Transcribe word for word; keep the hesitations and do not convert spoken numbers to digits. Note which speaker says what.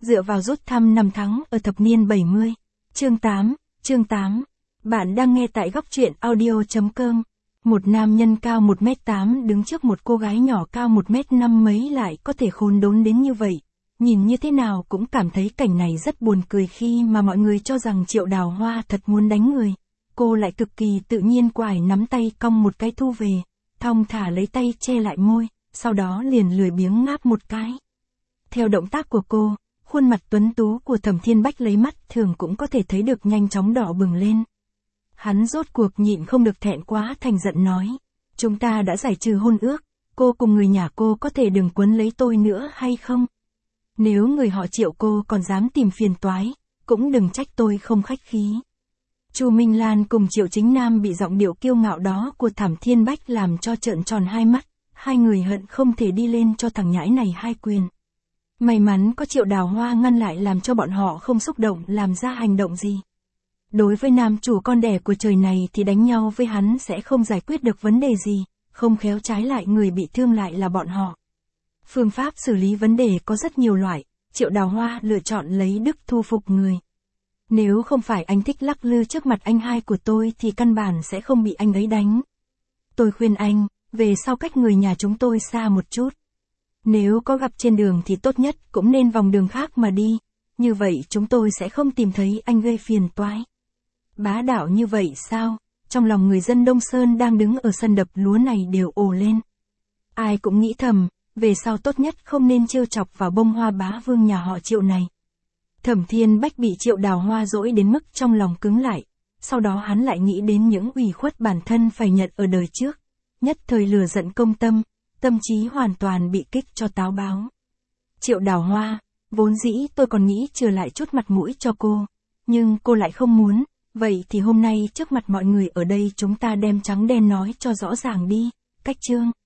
Speaker 1: dựa vào rút thăm năm tháng ở thập niên bảy mươi. Chương tám, chương tám. Bạn đang nghe tại góc truyện audio chấm com. Một nam nhân cao một mét tám đứng trước một cô gái nhỏ cao một mét năm mấy lại có thể khốn đốn đến như vậy. Nhìn như thế nào cũng cảm thấy cảnh này rất buồn cười khi mà mọi người cho rằng Triệu Đào Hoa thật muốn đánh người. Cô lại cực kỳ tự nhiên quải nắm tay cong một cái thu về, thong thả lấy tay che lại môi, sau đó liền lười biếng ngáp một cái. Theo động tác của cô, khuôn mặt tuấn tú của Thẩm Thiên Bách lấy mắt thường cũng có thể thấy được nhanh chóng đỏ bừng lên. Hắn rốt cuộc nhịn không được thẹn quá thành giận nói, chúng ta đã giải trừ hôn ước, cô cùng người nhà cô có thể đừng quấn lấy tôi nữa hay không? Nếu người họ Triệu cô còn dám tìm phiền toái, cũng đừng trách tôi không khách khí. Chu Minh Lan cùng Triệu Chính Nam bị giọng điệu kiêu ngạo đó của Thẩm Thiên Bách làm cho trợn tròn hai mắt, hai người hận không thể đi lên cho thằng nhãi này hai quyền. May mắn có Triệu Đào Hoa ngăn lại làm cho bọn họ không xúc động làm ra hành động gì. Đối với nam chủ con đẻ của trời này thì đánh nhau với hắn sẽ không giải quyết được vấn đề gì, không khéo trái lại người bị thương lại là bọn họ. Phương pháp xử lý vấn đề có rất nhiều loại, Triệu Đào Hoa lựa chọn lấy đức thu phục người. Nếu không phải anh thích lắc lư trước mặt anh hai của tôi thì căn bản sẽ không bị anh ấy đánh. Tôi khuyên anh, về sau cách người nhà chúng tôi xa một chút. Nếu có gặp trên đường thì tốt nhất cũng nên vòng đường khác mà đi, như vậy chúng tôi sẽ không tìm thấy anh gây phiền toái. Bá đạo như vậy sao? Trong lòng người dân Đông Sơn đang đứng ở sân đập lúa này đều ồ lên. Ai cũng nghĩ thầm, về sau tốt nhất không nên trêu chọc vào bông hoa bá vương nhà họ Triệu này. Thẩm Thiên Bách bị Triệu Đào Hoa dỗi đến mức trong lòng cứng lại, sau đó hắn lại nghĩ đến những ủy khuất bản thân phải nhận ở đời trước, nhất thời lừa giận công tâm, tâm trí hoàn toàn bị kích cho táo báo. Triệu Đào Hoa, vốn dĩ tôi còn nghĩ trừ lại chút mặt mũi cho cô, nhưng cô lại không muốn, vậy thì hôm nay trước mặt mọi người ở đây chúng ta đem trắng đen nói cho rõ ràng đi, cách chương.